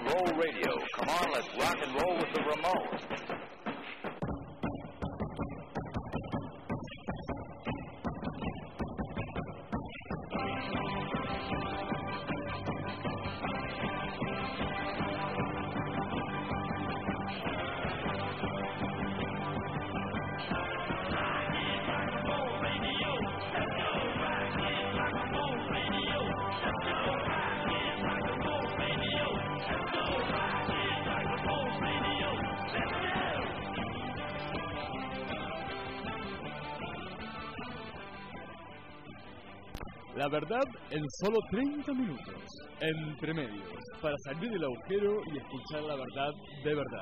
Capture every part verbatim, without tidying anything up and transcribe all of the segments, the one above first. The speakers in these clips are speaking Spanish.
roll radio. Come on, let's rock and roll with the Ramones. La verdad en solo treinta minutos, entre medios, para salir del agujero y escuchar la verdad de verdad.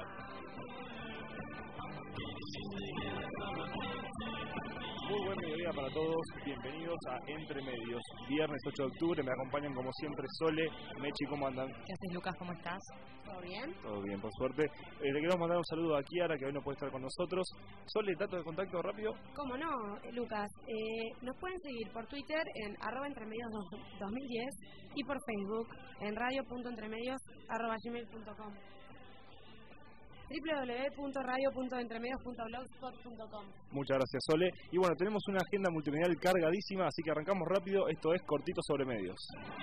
Muy buen mediodía para todos, bienvenidos a Entre Medios, viernes ocho de octubre, me acompañan como siempre Sole, Mechi, ¿cómo andan? ¿Qué haces, Lucas? ¿Cómo estás? ¿Todo bien? Todo bien, por suerte. Eh, le queremos mandar un saludo a Kiara, que hoy no puede estar con nosotros. Sole, dato de contacto rápido. ¿Cómo no, Lucas? Eh, nos pueden seguir por Twitter en arroba entremedios dos mil diez y por Facebook en radio.entremedios arroba gmail punto com. doble u doble u doble u punto radio punto entremedios punto blogspot punto com. Muchas gracias, Sole. Y bueno, tenemos una agenda multimedial cargadísima, así que arrancamos rápido. Esto es Cortito sobre Medios.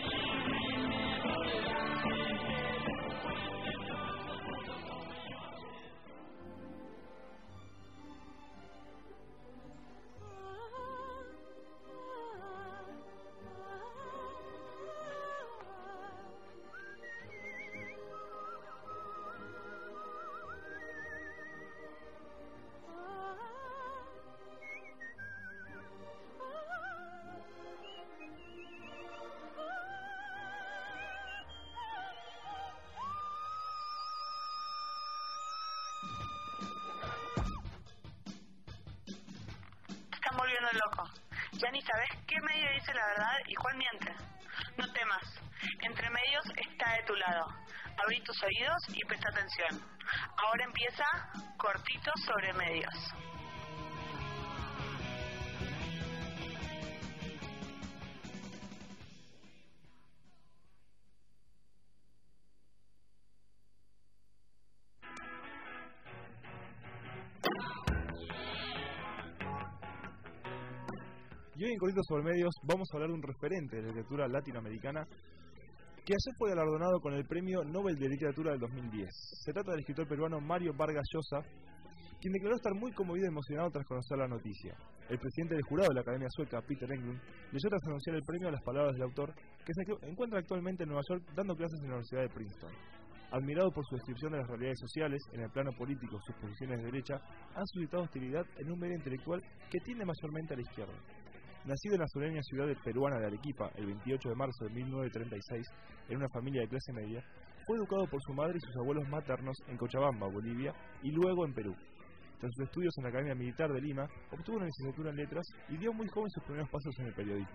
Volviendo loco. Ya ni sabes qué medio dice la verdad y cuál miente. No temas. Entre Medios está de tu lado. Abrí tus oídos y presta atención. Ahora empieza Cortito sobre Medios. Y hoy en Cortitos sobre Medios vamos a hablar de un referente de literatura latinoamericana que ayer fue galardonado con el Premio Nobel de Literatura del dos mil diez. Se trata del escritor peruano Mario Vargas Llosa, quien declaró estar muy conmovido y emocionado tras conocer la noticia. El presidente del jurado de la Academia Sueca, Peter Englund, leyó tras anunciar el premio a las palabras del autor, que se encuentra actualmente en Nueva York dando clases en la Universidad de Princeton. Admirado por su descripción de las realidades sociales, en el plano político sus posiciones de derecha han suscitado hostilidad en un medio intelectual que tiende mayormente a la izquierda. Nacido en la sureña ciudad peruana de Arequipa el veintiocho de marzo de mil novecientos treinta y seis, en una familia de clase media, fue educado por su madre y sus abuelos maternos en Cochabamba, Bolivia, y luego en Perú. Tras sus estudios en la Academia Militar de Lima, obtuvo una licenciatura en Letras y dio muy joven sus primeros pasos en el periodismo.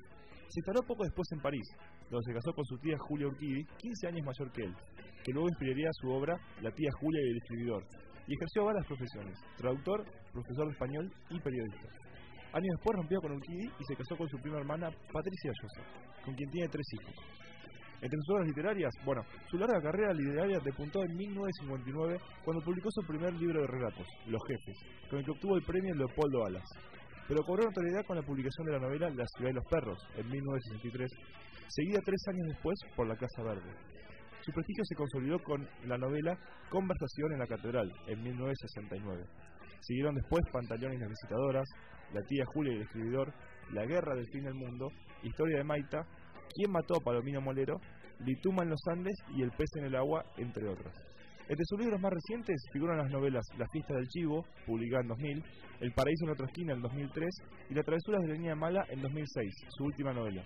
Se instaló poco después en París, donde se casó con su tía Julia Urquidi, quince años mayor que él, que luego inspiraría su obra La tía Julia y el escribidor, y ejerció varias profesiones: traductor, profesor de español y periodista. Años después rompió con Urquidi y se casó con su prima hermana Patricia Llosa, con quien tiene tres hijos. Entre sus obras literarias, bueno, su larga carrera literaria despuntó en mil novecientos cincuenta y nueve cuando publicó su primer libro de relatos, Los Jefes, con el que obtuvo el premio Leopoldo Alas. Pero cobró notoriedad con la publicación de la novela La ciudad de los perros, en mil novecientos sesenta y tres, seguida tres años después por La Casa Verde. Su prestigio se consolidó con la novela Conversación en la Catedral, en mil novecientos sesenta y nueve. Siguieron después Pantaleón y las visitadoras, La tía Julia y el escribidor, La guerra del fin del mundo, Historia de Maita, ¿Quién mató a Palomino Molero?, Lituma en los Andes y El pez en el agua, entre otras. Entre sus libros más recientes figuran las novelas La fiesta del chivo, publicada en dos mil, El paraíso en otra esquina en dos mil tres y Las travesuras de la niña mala en dos mil seis, su última novela.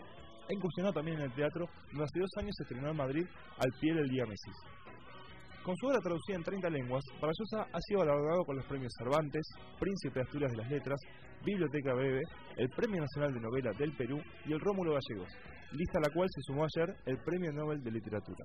Ha incursionado también en el teatro, donde hace dos años se estrenó en Madrid Al pie del Diámesis. Con su obra traducida en treinta lenguas, Vargas Llosa ha sido galardonado con los premios Cervantes, Príncipe de Asturias de las Letras, Biblioteca Bebe, el Premio Nacional de Novela del Perú y el Rómulo Gallegos, lista a la cual se sumó ayer el Premio Nobel de Literatura.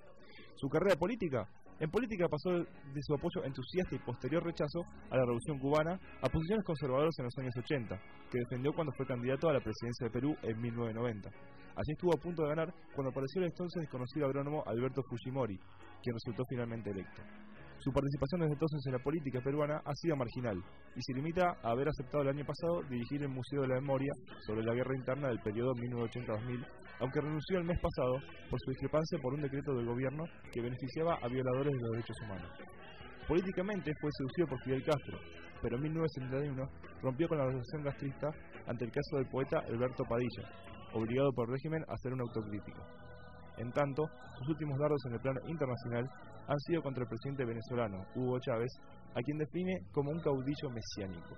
Su carrera política. En política pasó de su apoyo entusiasta y posterior rechazo a la Revolución Cubana a posiciones conservadoras en los años ochenta, que defendió cuando fue candidato a la presidencia de Perú en mil novecientos noventa. Allí estuvo a punto de ganar cuando apareció el entonces desconocido agrónomo Alberto Fujimori, quien resultó finalmente electo. Su participación desde entonces en la política peruana ha sido marginal y se limita a haber aceptado el año pasado dirigir el Museo de la Memoria sobre la guerra interna del periodo mil novecientos ochenta a dos mil, aunque renunció el mes pasado por su discrepancia por un decreto del gobierno que beneficiaba a violadores de los derechos humanos. Políticamente fue seducido por Fidel Castro, pero en mil novecientos setenta y uno rompió con la organización castrista ante el caso del poeta Alberto Padilla, obligado por el régimen a hacer una autocrítica. En tanto, sus últimos dardos en el plano internacional han sido contra el presidente venezolano, Hugo Chávez, a quien define como un caudillo mesiánico.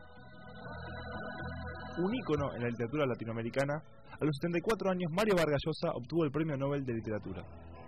Un ícono en la literatura latinoamericana, a los setenta y cuatro años Mario Vargas Llosa obtuvo el Premio Nobel de Literatura.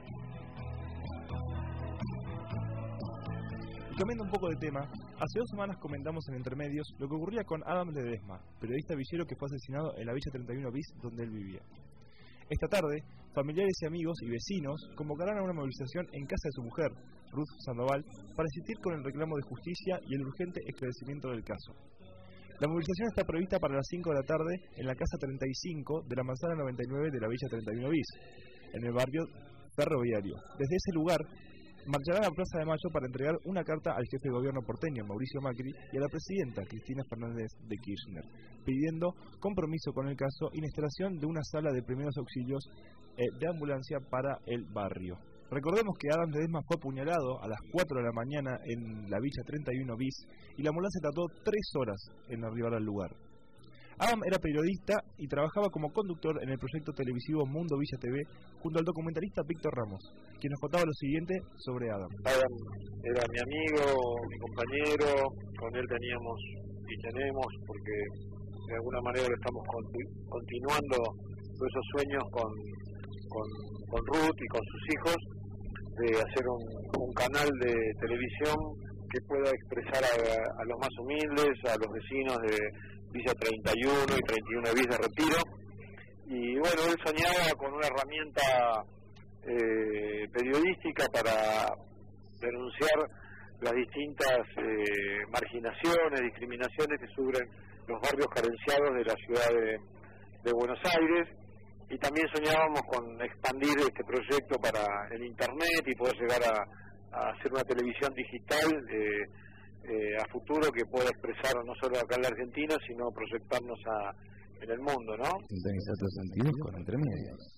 Y cambiando un poco de tema, hace dos semanas comentamos en Entremedios lo que ocurría con Adam Ledesma, periodista villero que fue asesinado en la Villa treinta y uno bis donde él vivía. Esta tarde, familiares y amigos y vecinos convocarán a una movilización en casa de su mujer, Ruth Sandoval, para insistir con el reclamo de justicia y el urgente esclarecimiento del caso. La movilización está prevista para las cinco de la tarde en la casa treinta y cinco de la manzana noventa y nueve de la Villa treinta y uno bis, en el barrio Ferroviario. Desde ese lugar, marcharán a la Plaza de Mayo para entregar una carta al jefe de gobierno porteño, Mauricio Macri, y a la presidenta, Cristina Fernández de Kirchner, pidiendo compromiso con el caso y la instalación de una sala de primeros auxilios eh, de ambulancia para el barrio. Recordemos que Adam Ledesma fue apuñalado a las cuatro de la mañana en la Villa treinta y uno bis y la ambulancia tardó tres horas en arribar al lugar. Adam era periodista y trabajaba como conductor en el proyecto televisivo Mundo Villa T V junto al documentalista Víctor Ramos, quien nos contaba lo siguiente sobre Adam. Adam era mi amigo, mi compañero, con él teníamos y tenemos, porque de alguna manera lo estamos continu- continuando todos esos sueños con, con, con Ruth y con sus hijos, de hacer un, un canal de televisión que pueda expresar a, a los más humildes, a los vecinos de Villa treinta y uno y treinta y uno bis de Retiro. Y bueno, él soñaba con una herramienta eh, periodística para denunciar las distintas eh, marginaciones, discriminaciones que sufren los barrios carenciados de la ciudad de, de Buenos Aires. Y también soñábamos con expandir este proyecto para el internet y poder llegar a, a hacer una televisión digital eh, eh, a futuro que pueda expresar no solo acá en la Argentina, sino proyectarnos a, en el mundo, ¿no? Sintonizar tus sentidos con Entremedios.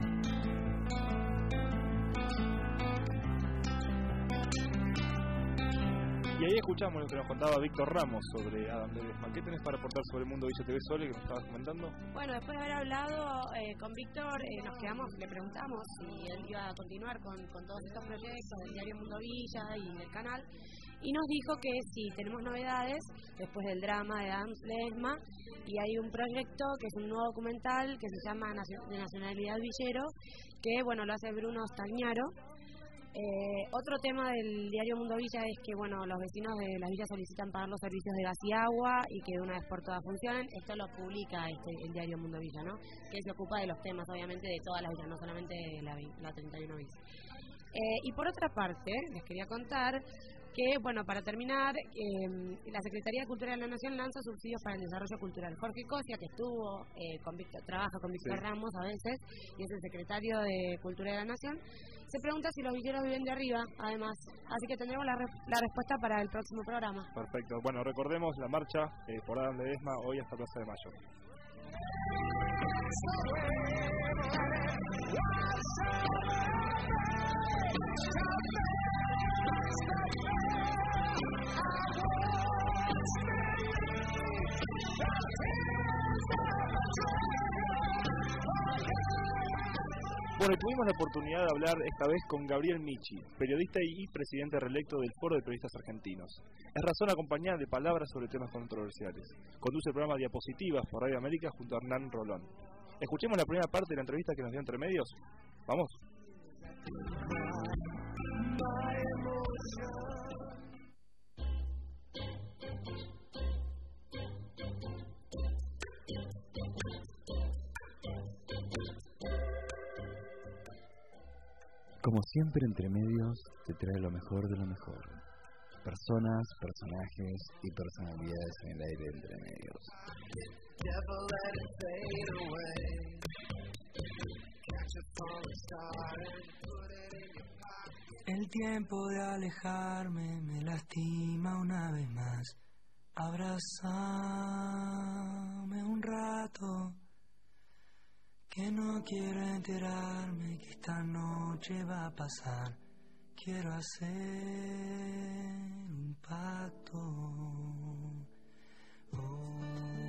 Y ahí escuchamos lo que nos contaba Víctor Ramos sobre Adam Ledesma. ¿Qué tenés para aportar sobre el Mundo Villa T V, Sole, que nos estabas comentando? Bueno, después de haber hablado eh, con Víctor, eh, nos quedamos, le preguntamos si él iba a continuar con, con todos estos proyectos del diario Mundo Villa y del canal, y nos dijo que sí, tenemos novedades después del drama de Adam Ledesma, y hay un proyecto que es un nuevo documental que se llama De Nacionalidad Villero, que bueno, lo hace Bruno Stagnaro. Eh, otro tema del diario Mundo Villa es que bueno, los vecinos de las villas solicitan pagar los servicios de gas y agua y que de una vez por todas funcionen. Esto lo publica este, el diario Mundo Villa, ¿no? Que se ocupa de los temas, obviamente, de todas las villas, no solamente de la, la treinta y uno bis. Eh, y por otra parte, les quería contar que, bueno, para terminar, eh, la Secretaría de Cultura de la Nación lanza subsidios para el desarrollo cultural. Jorge Cosia, que estuvo, eh, con Víctor, trabaja con Víctor sí. Ramos a veces, y es el secretario de Cultura de la Nación, se pregunta si los villeros viven de arriba, además. Así que tendremos la, re- la respuesta para el próximo programa. Perfecto. Bueno, recordemos la marcha eh, por Adam Ledesma hoy hasta Plaza de Mayo. Bueno, tuvimos la oportunidad de hablar esta vez con Gabriel Michi, periodista y presidente reelecto del Foro de Periodistas Argentinos. Es razón acompañada de palabras sobre temas controversiales. Conduce el programa Diapositivas por Radio América junto a Hernán Rolón. Escuchemos la primera parte de la entrevista que nos dio Entre Medios. ¿Vamos? Como siempre, Entre Medios te trae lo mejor de lo mejor. Personas, personajes y personalidades en el aire de Entre Medios. El tiempo de alejarme me lastima una vez más. Abrázame un rato, que no quiero enterarme que esta noche va a pasar. Quiero hacer un pacto. Oh.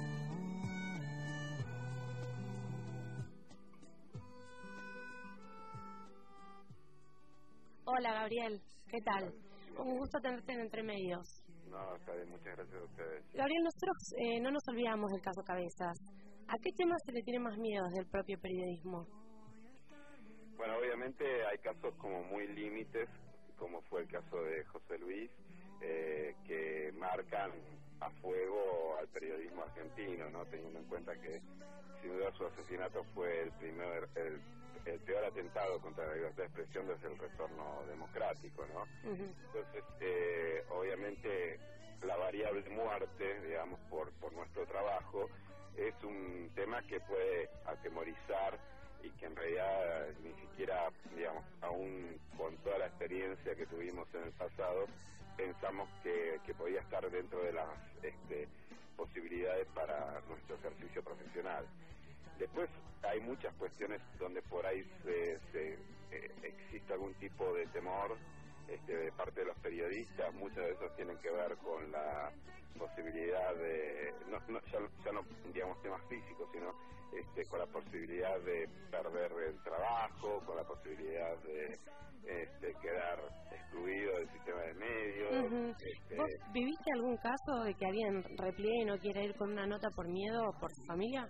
Hola Gabriel, ¿qué tal? Un gusto tenerte en Entre Medios. No, está bien, muchas gracias a ustedes. Gabriel, nosotros eh, no nos olvidamos del caso Cabezas. ¿A qué tema se le tiene más miedo del propio periodismo? Bueno, obviamente hay casos como muy límites, como fue el caso de José Luis, eh, que marcan a fuego al periodismo argentino, ¿no? Teniendo en cuenta que sin duda su asesinato fue el primer, el, el peor atentado contra la libertad de expresión desde el retorno democrático, ¿no? Uh-huh. Entonces, eh, obviamente la variable muerte, digamos, por, por nuestro trabajo, es un tema que puede atemorizar y que en realidad ni siquiera, digamos, aún con toda la experiencia que tuvimos en el pasado, pensamos que, que podía estar dentro de las este, posibilidades para nuestro ejercicio profesional. Después hay muchas cuestiones donde por ahí se, se, eh, existe algún tipo de temor este, de parte de los periodistas. Muchos de esos tienen que ver con la posibilidad de, no, no, ya, ya no digamos temas físicos, sino este, con la posibilidad de perder el trabajo, con la posibilidad de este, quedar excluido del sistema de medios. Uh-huh. este, ¿Vos viviste algún caso de que alguien repliegue y no quiere ir con una nota por miedo o por su familia?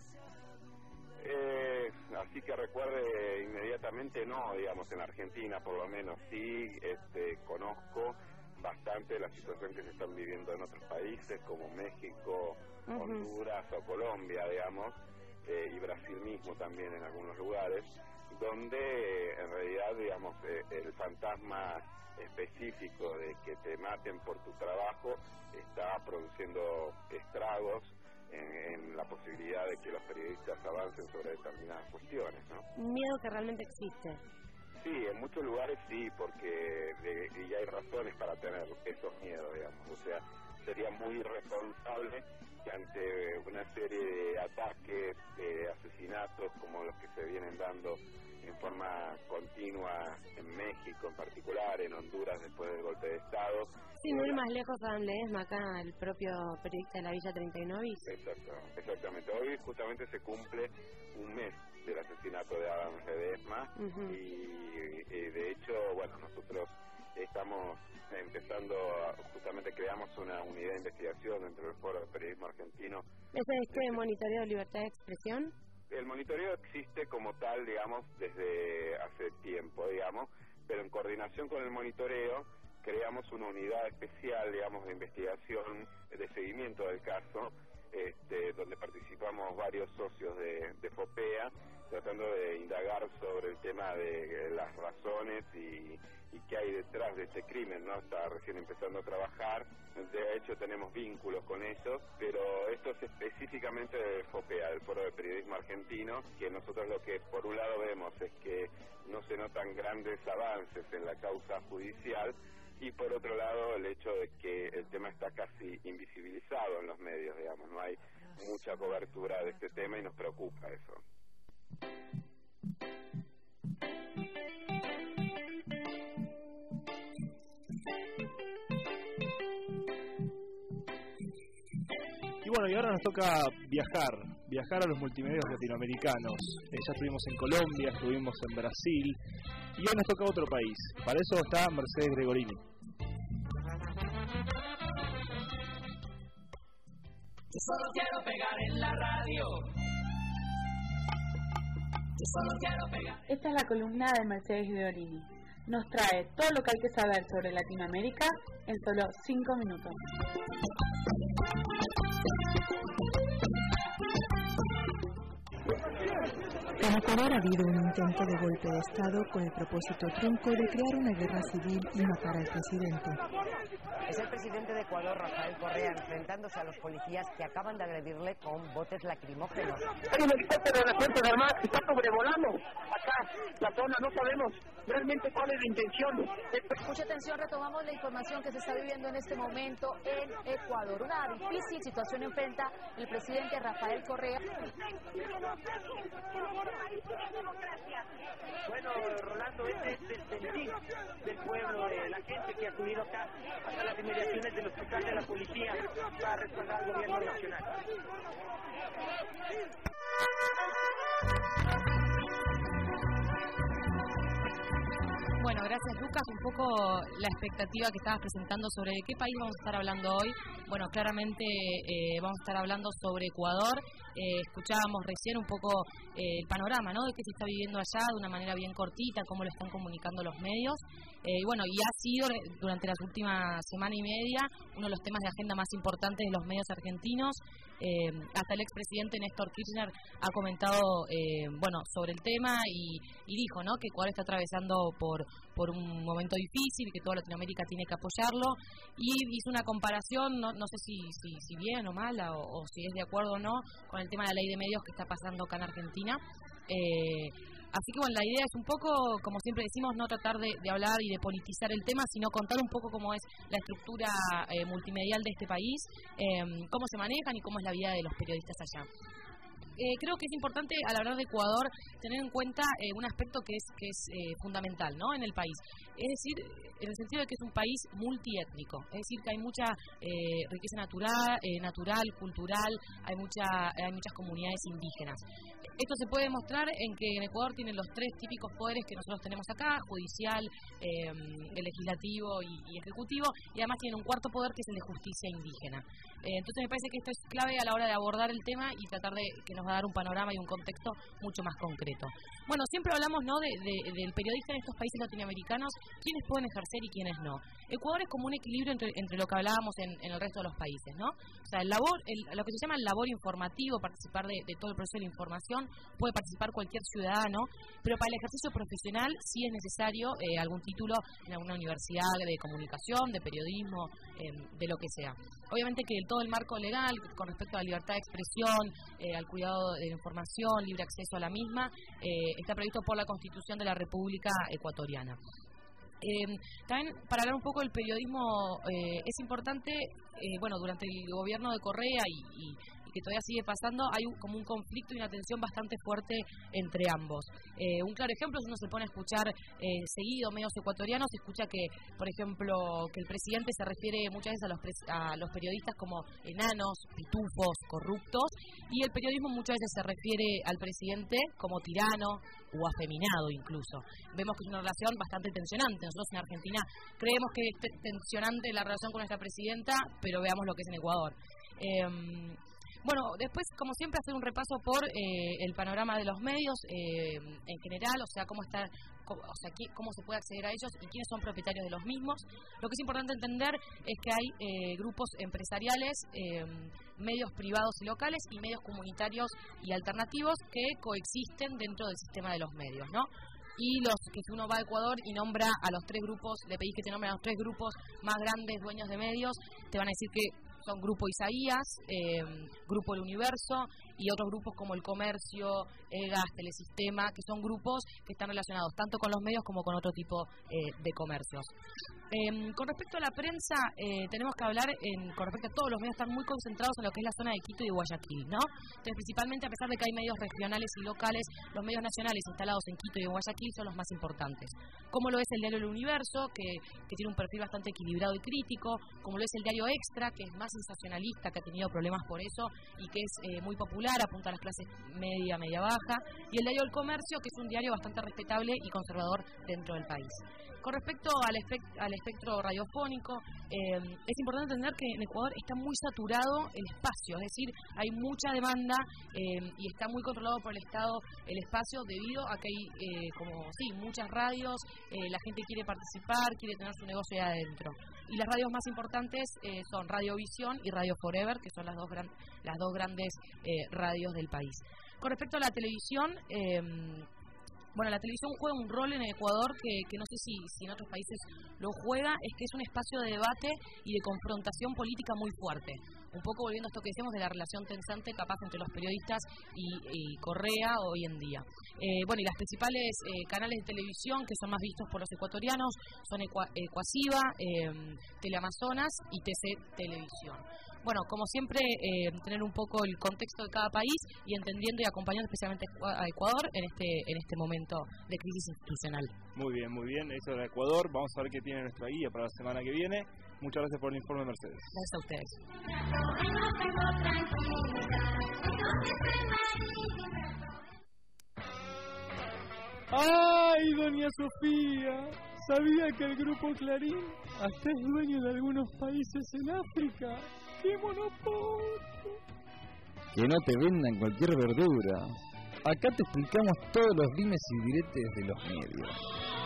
Eh, así que recuerde inmediatamente no, digamos, en Argentina por lo menos sí, este, conozco bastante la situación que se están viviendo en otros países como México, uh-huh. Honduras o Colombia, digamos, eh, y Brasil mismo también en algunos lugares, donde eh, en realidad, digamos, eh, el fantasma específico de que te maten por tu trabajo está produciendo estragos En, en la posibilidad de que los periodistas avancen sobre determinadas cuestiones, ¿no? Un miedo que realmente existe. Sí, en muchos lugares sí, porque de, y hay razones para tener esos miedos, digamos. O sea, sería muy irresponsable que ante una serie de ataques, de asesinatos como los que se vienen dando en forma continua en México en particular, en Honduras después del golpe de Estado. Sin ir más lejos, Adam Ledesma, acá el propio periodista de la Villa treinta y nueve. Exacto, exactamente. Hoy justamente se cumple un mes del asesinato de Adam Ledesma, uh-huh. y, y de hecho, bueno, nosotros estamos empezando, a, justamente creamos una unidad de investigación dentro del Foro de Periodismo Argentino. ¿Ese es que monitoreo de libertad de expresión? El monitoreo existe como tal, digamos, desde hace tiempo, digamos, pero en coordinación con el monitoreo creamos una unidad especial, digamos, de investigación, de seguimiento del caso, este, donde participamos varios socios de, de FOPEA, tratando de indagar sobre el tema de las razones y, y qué hay detrás de este crimen, ¿no? Está recién empezando a trabajar, de hecho tenemos vínculos con ellos, pero esto es específicamente de FOPEA, del Foro de Periodismo Argentino, que nosotros lo que por un lado vemos es que no se notan grandes avances en la causa judicial, y por otro lado el hecho de que el tema está casi invisibilizado en los medios, digamos, no hay mucha cobertura de este tema y nos preocupa eso. Y bueno, y ahora nos toca viajar, viajar a los multimedios latinoamericanos. Eh, ya estuvimos en Colombia, estuvimos en Brasil, y hoy nos toca otro país. Para eso está Mercedes Gregorini. Yo solo quiero pegar en la radio. Yo solo quiero pegar. Esta es la columna de Mercedes Gregorini. Nos trae todo lo que hay que saber sobre Latinoamérica en solo cinco minutos. En Ecuador ha habido un intento de golpe de Estado con el propósito trunco de crear una guerra civil y matar al presidente. Es el presidente de Ecuador, Rafael Correa, enfrentándose a los policías que acaban de agredirle con botes lacrimógenos. Hay un helicóptero de las Fuerzas Armadas que está sobrevolando acá la zona, no sabemos realmente cuál es la intención. Mucha atención, retomamos la información que se está viviendo en este momento en Ecuador. Una difícil situación enfrenta el presidente Rafael Correa. Bueno, Rolando, este es el sentir del pueblo, de la gente que ha acudido acá hasta las inmediaciones del hospital de la policía para respaldar al gobierno nacional. Bueno, gracias Lucas. Un poco la expectativa que estabas presentando sobre de qué país vamos a estar hablando hoy. Bueno, claramente eh, vamos a estar hablando sobre Ecuador. Eh, escuchábamos recién un poco eh, el panorama, ¿no?, de qué se está viviendo allá de una manera bien cortita, cómo lo están comunicando los medios. Eh, y bueno, y ha sido durante las últimas semana y media uno de los temas de agenda más importantes de los medios argentinos. Eh, hasta el expresidente Néstor Kirchner ha comentado eh, bueno, sobre el tema y, y dijo, ¿no?, que Ecuador está atravesando por, por un momento difícil y que toda Latinoamérica tiene que apoyarlo, y hizo una comparación, no, no sé si, si, si bien o mala o, o si es de acuerdo o no, con el tema de la ley de medios que está pasando acá en Argentina. Eh, Así que bueno, la idea es un poco, como siempre decimos, no tratar de, de hablar y de politizar el tema, sino contar un poco cómo es la estructura eh, multimedial de este país, eh, cómo se manejan y cómo es la vida de los periodistas allá. Eh, creo que es importante, al hablar de Ecuador, tener en cuenta eh, un aspecto que es que es eh, fundamental, ¿no?, en el país. Es decir, en el sentido de que es un país multiétnico. Es decir, que hay mucha eh, riqueza natural, eh, natural, cultural, hay, mucha, hay muchas comunidades indígenas. Esto se puede demostrar en que en Ecuador tienen los tres típicos poderes que nosotros tenemos acá, judicial, eh, el legislativo y, y ejecutivo, y además tienen un cuarto poder que es el de justicia indígena. Eh, entonces me parece que esto es clave a la hora de abordar el tema y tratar de que nos va a dar un panorama y un contexto mucho más concreto. Bueno, siempre hablamos, ¿no?, de, de, del periodista en estos países latinoamericanos, quiénes pueden ejercer y quiénes no. Ecuador es como un equilibrio entre, entre lo que hablábamos en, en el resto de los países, ¿no? O sea, el labor, el, lo que se llama el labor informativo, participar de, de todo el proceso de la información, puede participar cualquier ciudadano, pero para el ejercicio profesional sí es necesario eh, algún título en alguna universidad de comunicación, de periodismo, eh, de lo que sea. Obviamente que todo el marco legal con respecto a la libertad de expresión, eh, al cuidado de la información, libre acceso a la misma, eh, está previsto por la Constitución de la República Ecuatoriana. Eh, también para hablar un poco del periodismo eh, es importante, eh, bueno, durante el gobierno de Correa y, y, y que todavía sigue pasando, hay un, como un conflicto y una tensión bastante fuerte entre ambos. Eh, un claro ejemplo, si uno se pone a escuchar eh, seguido medios ecuatorianos, se escucha que, por ejemplo, que el presidente se refiere muchas veces a los, pres- a los periodistas como enanos, pitufos, corruptos, y el periodismo muchas veces se refiere al presidente como tirano o afeminado incluso. Vemos que es una relación bastante tensionante. Nosotros en Argentina creemos que es tensionante la relación con nuestra presidenta, pero veamos lo que es en Ecuador. Eh, Bueno, después, como siempre, hacer un repaso por eh, el panorama de los medios eh, en general, o sea, cómo está, cómo, o sea, qué, cómo se puede acceder a ellos y quiénes son propietarios de los mismos. Lo que es importante entender es que hay eh, grupos empresariales, eh, medios privados y locales y medios comunitarios y alternativos que coexisten dentro del sistema de los medios, ¿no? Y los que si uno va a Ecuador y nombra a los tres grupos, le pedís que te nombren a los tres grupos más grandes dueños de medios, te van a decir que son Grupo Isaías, eh, Grupo El Universo y otros grupos como El Comercio, EGAS, Telesistema, que son grupos que están relacionados tanto con los medios como con otro tipo eh, de comercios. Eh, con respecto a la prensa, eh, tenemos que hablar, en, con respecto a todos los medios, están muy concentrados en lo que es la zona de Quito y Guayaquil, ¿no? Entonces, principalmente, a pesar de que hay medios regionales y locales, los medios nacionales instalados en Quito y en Guayaquil son los más importantes. Como lo es el diario El Universo, que, que tiene un perfil bastante equilibrado y crítico, como lo es el diario Extra, que es más sensacionalista, que ha tenido problemas por eso y que es eh, muy popular, apunta a las clases media, media baja, y el diario El Comercio, que es un diario bastante respetable y conservador dentro del país. Con respecto al, espect- al espectro radiofónico, eh, es importante entender que en Ecuador está muy saturado el espacio, es decir, hay mucha demanda eh, y está muy controlado por el Estado el espacio debido a que hay, eh, como sí, muchas radios, eh, la gente quiere participar, quiere tener su negocio ahí adentro. Y las radios más importantes eh, son Radiovisión y Radio Forever, que son las dos, gran- las dos grandes eh, radios del país. Con respecto a la televisión, eh, bueno, la televisión juega un rol en Ecuador que, que no sé si, si en otros países lo juega, es que es un espacio de debate y de confrontación política muy fuerte. Un poco volviendo a esto que decíamos de la relación tensante capaz entre los periodistas y, y Correa hoy en día. Eh, bueno, y las principales eh, canales de televisión que son más vistos por los ecuatorianos son Ecua, Ecuasiva, eh, Teleamazonas y T C Televisión. Bueno, como siempre, eh, tener un poco el contexto de cada país y entendiendo y acompañando especialmente a Ecuador en este en este momento de crisis institucional. Muy bien, muy bien. Eso era Ecuador. Vamos a ver qué tiene nuestra guía para la semana que viene. Muchas gracias por el informe, Mercedes. Gracias a ustedes. ¡Ay, doña Sofía! ¿Sabía que el grupo Clarín hasta es dueño de algunos países en África? ¡Qué monopolio! Que no te vendan cualquier verdura. Acá te explicamos todos los dimes y diretes de los medios.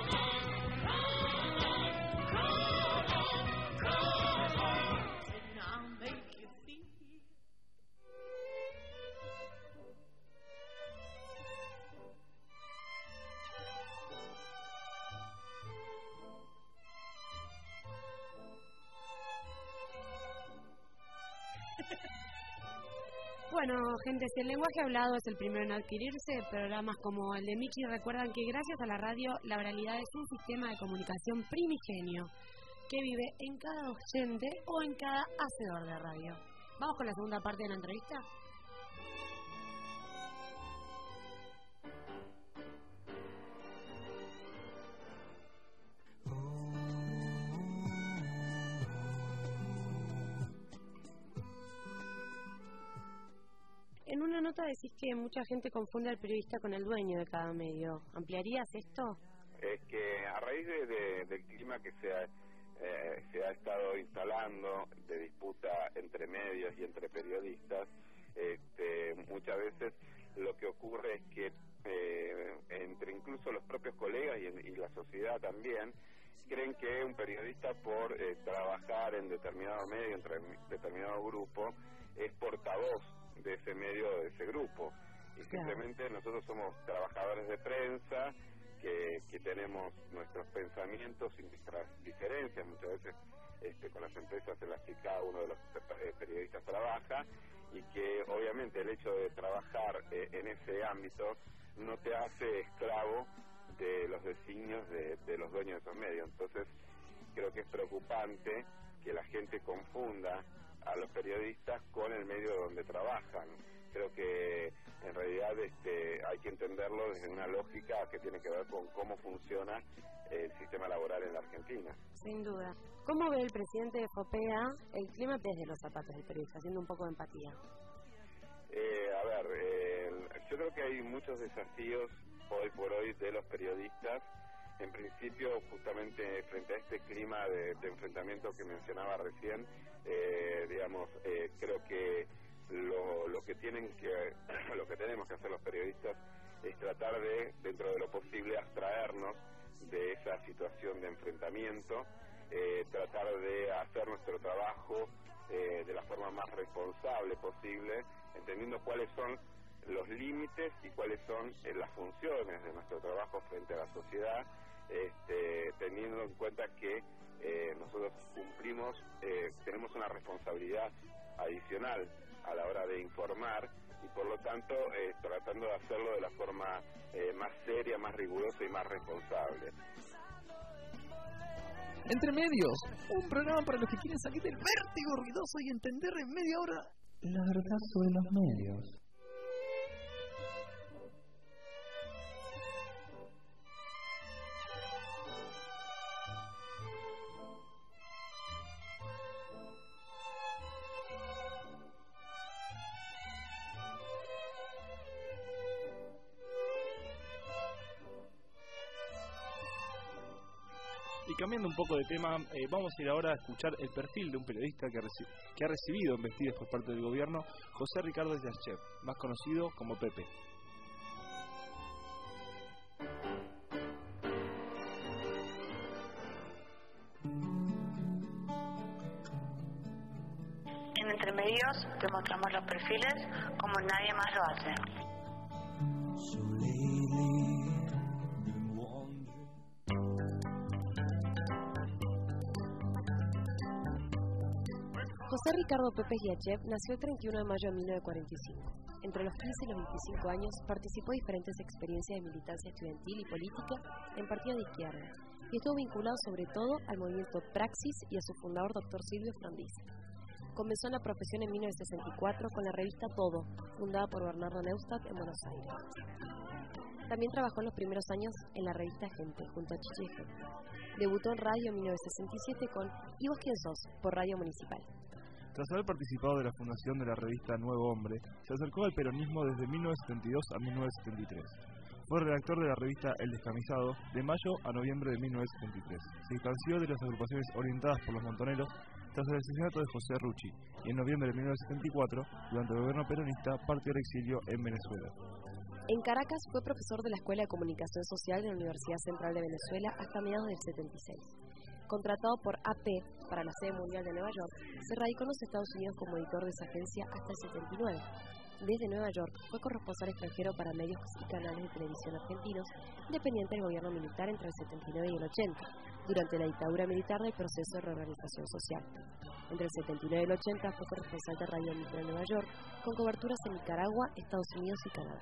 Bueno, gente, si el lenguaje hablado es el primero en adquirirse, programas como el de Mickey recuerdan que gracias a la radio, la oralidad es un sistema de comunicación primigenio que vive en cada oyente o en cada hacedor de radio. ¿Vamos con la segunda parte de la entrevista? En una nota decís que mucha gente confunde al periodista con el dueño de cada medio. ¿Ampliarías esto? Es que a raíz de, de, del clima que se ha, eh, se ha estado instalando de disputa entre medios y entre periodistas, este, muchas veces lo que ocurre es que eh, entre incluso los propios colegas y, en, y la sociedad también creen que un periodista por eh, trabajar en determinado medio, entre determinado grupo, es portavoz de ese medio, de ese grupo. Y simplemente nosotros somos trabajadores de prensa, que, que tenemos nuestros pensamientos y nuestras diferencias, muchas veces este, con las empresas en las que cada uno de los eh, periodistas trabaja, y que obviamente el hecho de trabajar eh, en ese ámbito no te hace esclavo de los designios de, de los dueños de esos medios. Entonces creo que es preocupante que la gente confunda a los periodistas con el medio donde trabajan. Creo que en realidad este, hay que entenderlo desde una lógica que tiene que ver con cómo funciona el sistema laboral en la Argentina. Sin duda. ¿Cómo ve el presidente de FOPEA el clima desde los zapatos del periodista, haciendo un poco de empatía? Eh, a ver, eh, yo creo que hay muchos desafíos hoy por hoy de los periodistas. En principio, justamente frente a este clima de, de enfrentamiento que mencionaba recién, eh, digamos, eh, creo que lo, lo que tienen que, lo que tenemos que hacer los periodistas es tratar de, dentro de lo posible, abstraernos de esa situación de enfrentamiento, eh, tratar de hacer nuestro trabajo eh, de la forma más responsable posible, entendiendo cuáles son los límites y cuáles son eh, las funciones de nuestro trabajo frente a la sociedad, este, teniendo en cuenta que eh, nosotros cumplimos, eh, tenemos una responsabilidad adicional a la hora de informar y por lo tanto eh, tratando de hacerlo de la forma eh, más seria, más rigurosa y más responsable. Entre Medios, un programa para los que quieren salir del vértigo ruidoso y entender en media hora la verdad sobre los medios. cambiando un poco de tema, eh, vamos a ir ahora a escuchar el perfil de un periodista que, reci que ha recibido embestidas por parte del gobierno, José Ricardo Yashev, más conocido como Pepe. En Entre Medios te mostramos los perfiles como nadie más lo hace. José Ricardo Pepe Giachev nació el treinta y uno de mayo de mil novecientos cuarenta y cinco. Entre los quince y los veinticinco años participó en diferentes experiencias de militancia estudiantil y política en partidos de izquierda y estuvo vinculado sobre todo al movimiento Praxis y a su fundador doctor Silvio Frondizi. Comenzó en la profesión en mil novecientos sesenta y cuatro con la revista Todo, fundada por Bernardo Neustadt en Buenos Aires. También trabajó en los primeros años en la revista Gente, junto a Chiche Gente. Debutó en radio en mil novecientos sesenta y siete con ¿Y vos quién sos?, por Radio Municipal. Tras haber participado de la fundación de la revista Nuevo Hombre, se acercó al peronismo desde mil novecientos setenta y dos a mil novecientos setenta y tres. Fue redactor de la revista El Descamisado de mayo a noviembre de mil novecientos setenta y tres. Se distanció de las agrupaciones orientadas por los montoneros tras el asesinato de José Rucci y en noviembre de mil novecientos setenta y cuatro, durante el gobierno peronista, partió al exilio en Venezuela. En Caracas fue profesor de la Escuela de Comunicación Social de la Universidad Central de Venezuela hasta mediados del setenta y seis. Contratado por A P para la sede mundial de Nueva York, se radicó en los Estados Unidos como editor de esa agencia hasta el setenta y nueve. Desde Nueva York fue corresponsal extranjero para medios y canales de televisión argentinos, dependiente del gobierno militar entre el setenta y nueve y el ochenta, durante la dictadura militar del proceso de reorganización social. Entre el setenta y nueve y el ochenta fue corresponsal de Radio Micro en Nueva York, con coberturas en Nicaragua, Estados Unidos y Canadá.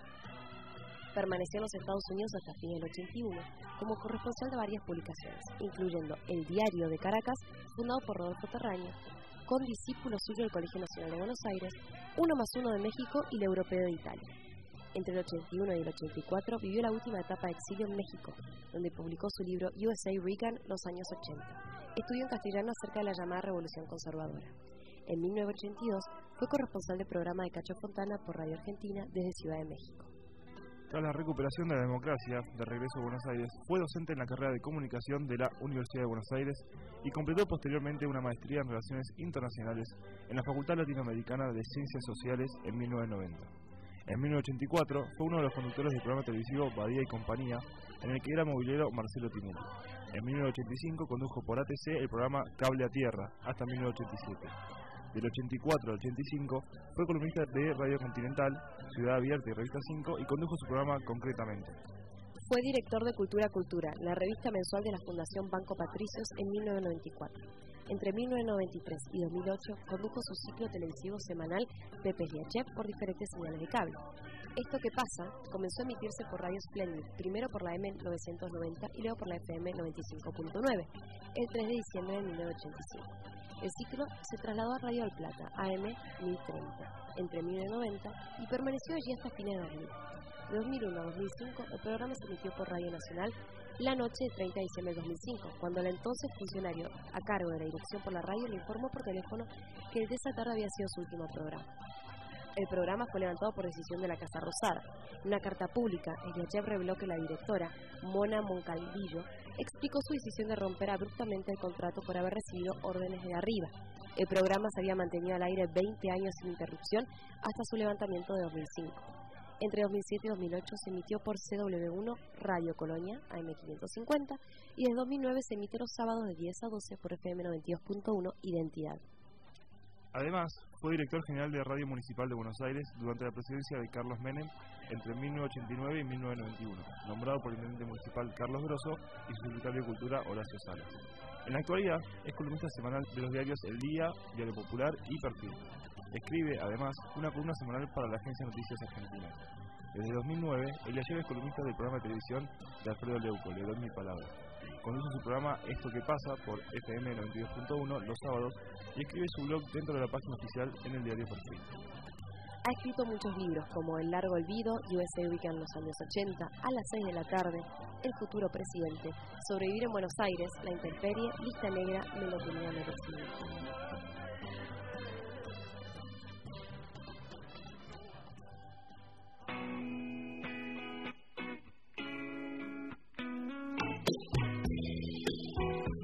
Permaneció en los Estados Unidos hasta fines del ochenta y uno como corresponsal de varias publicaciones, incluyendo El Diario de Caracas, fundado por Rodolfo Terraño, con discípulos suyos del Colegio Nacional de Buenos Aires, Uno más Uno de México y El Europeo de Italia. Entre el ochenta y uno y el ochenta y cuatro vivió la última etapa de exilio en México, donde publicó su libro U S A Reagan, los años ochenta. Estudió en castellano acerca de la llamada Revolución Conservadora. En mil novecientos ochenta y dos fue corresponsal del programa de Cacho Fontana por Radio Argentina desde Ciudad de México. Tras la recuperación de la democracia, de regreso a Buenos Aires, fue docente en la carrera de Comunicación de la Universidad de Buenos Aires y completó posteriormente una maestría en Relaciones Internacionales en la Facultad Latinoamericana de Ciencias Sociales en mil novecientos noventa. En mil novecientos ochenta y cuatro fue uno de los conductores del programa televisivo Badía y Compañía, en el que era movilero Marcelo Tinelli. En mil novecientos ochenta y cinco condujo por A T C el programa Cable a Tierra, hasta mil novecientos ochenta y siete. Del ochenta y cuatro al ochenta y cinco fue columnista de Radio Continental, Ciudad Abierta y Revista cinco y condujo su programa Concretamente. Fue director de Cultura Cultura, la revista mensual de la Fundación Banco Patricios en mil novecientos noventa y cuatro. Entre mil novecientos noventa y tres y dos mil ocho condujo su ciclo televisivo semanal Pepe Giachev por diferentes señales de cable. Esto que pasa comenzó a emitirse por Radio Splendid, primero por la M novecientos noventa y luego por la F M noventa y cinco punto nueve, el tres de diciembre de mil novecientos ochenta y cinco. El ciclo se trasladó a Radio Al Plata, A M mil treinta, entre mil novecientos noventa y permaneció allí hasta fines de dos mil. De dos mil uno a dos mil cinco, el programa se emitió por Radio Nacional la noche del treinta de diciembre de dos mil cinco, cuando el entonces funcionario a cargo de la dirección por la radio le informó por teléfono que el de esa tarde había sido su último programa. El programa fue levantado por decisión de la Casa Rosada. En una carta pública, Giachev reveló que la directora, Mona Moncalvillo, explicó su decisión de romper abruptamente el contrato por haber recibido órdenes de arriba. El programa se había mantenido al aire veinte años sin interrupción hasta su levantamiento de dos mil cinco. Entre dos mil siete y dos mil ocho se emitió por C W uno Radio Colonia, A M quinientos cincuenta, y desde dos mil nueve se emite los sábados de diez a doce por F M noventa y dos punto uno Identidad. Además, fue director general de Radio Municipal de Buenos Aires durante la presidencia de Carlos Menem entre mil novecientos ochenta y nueve y mil novecientos noventa y uno, nombrado por el intendente municipal Carlos Grosso y su secretario de Cultura Horacio Salas. En la actualidad, es columnista semanal de los diarios El Día, Diario Popular y Perfil. Escribe, además, una columna semanal para la Agencia de Noticias Argentina. Desde dos mil nueve, Giachev es columnista del programa de televisión de Alfredo Leuco, Le doy mi palabra. Conduce su programa Esto que pasa por F M noventa y dos punto uno los sábados y escribe su blog dentro de la página oficial en el diario Perfil. Ha escrito muchos libros como El largo olvido, U S A Week en los años ochenta, A las seis de la tarde, El futuro presidente, Sobrevivir en Buenos Aires, La intemperie, Lista negra, Me lo tenía merecido.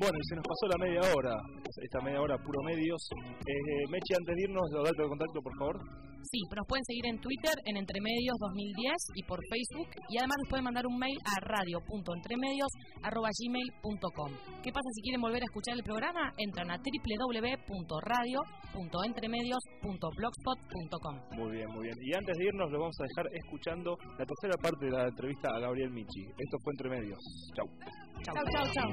Bueno, y se nos pasó la media hora, esta media hora puro medios. Eh, Mechi, antes de irnos, los datos de contacto, por favor. Sí, nos pueden seguir en Twitter, en Entremedios dos mil diez y por Facebook. Y además nos pueden mandar un mail a radio punto entremedios arroba gmail punto com. ¿Qué pasa si quieren volver a escuchar el programa? Entran a doble u doble u doble u punto radio punto entremedios punto blogspot punto com. Muy bien, muy bien. Y antes de irnos, lo vamos a dejar escuchando la tercera parte de la entrevista a Gabriel Michi. Esto fue Entremedios. Chau. Chau, chau, chau.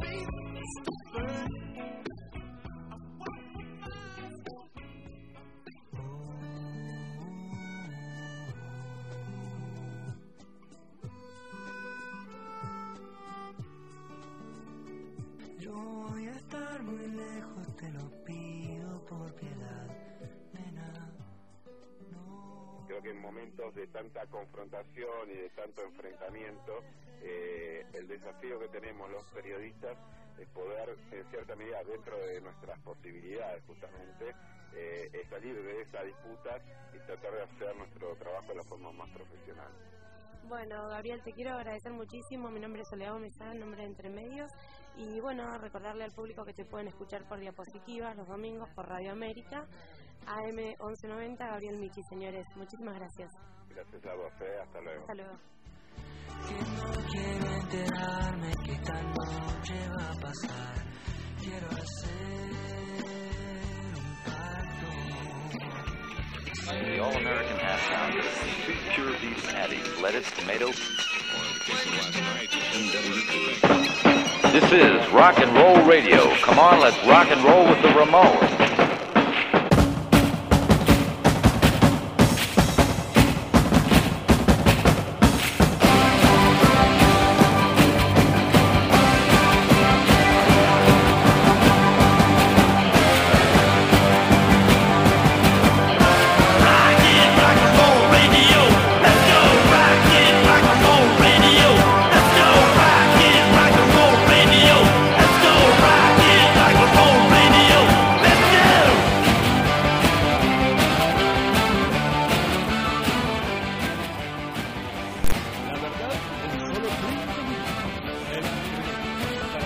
Yo voy a estar muy lejos, te lo pido por piedad, nena. Creo que en momentos de tanta confrontación y de tanto enfrentamiento, eh, el desafío que tenemos los periodistas es poder, en cierta medida, dentro de nuestras posibilidades justamente, eh, es salir de esa disputa y tratar de hacer nuestro trabajo de la forma más profesional. Bueno, Gabriel, te quiero agradecer muchísimo. Mi nombre es Soledad Gómez, en nombre de Entremedios. Y bueno, recordarle al público que te pueden escuchar por diapositivas los domingos por Radio América, A M once noventa, Gabriel Michi, señores. Muchísimas gracias. Gracias a vos, eh. Hasta luego. Hasta luego. Que no quiero enterarme que esta noche va a pasar. Quiero hacer un pacto. The all-American half-pound, two pure beef patties, lettuce, tomato. This is rock and roll radio. Come on, let's rock and roll with the Ramones.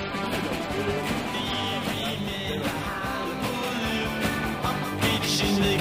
She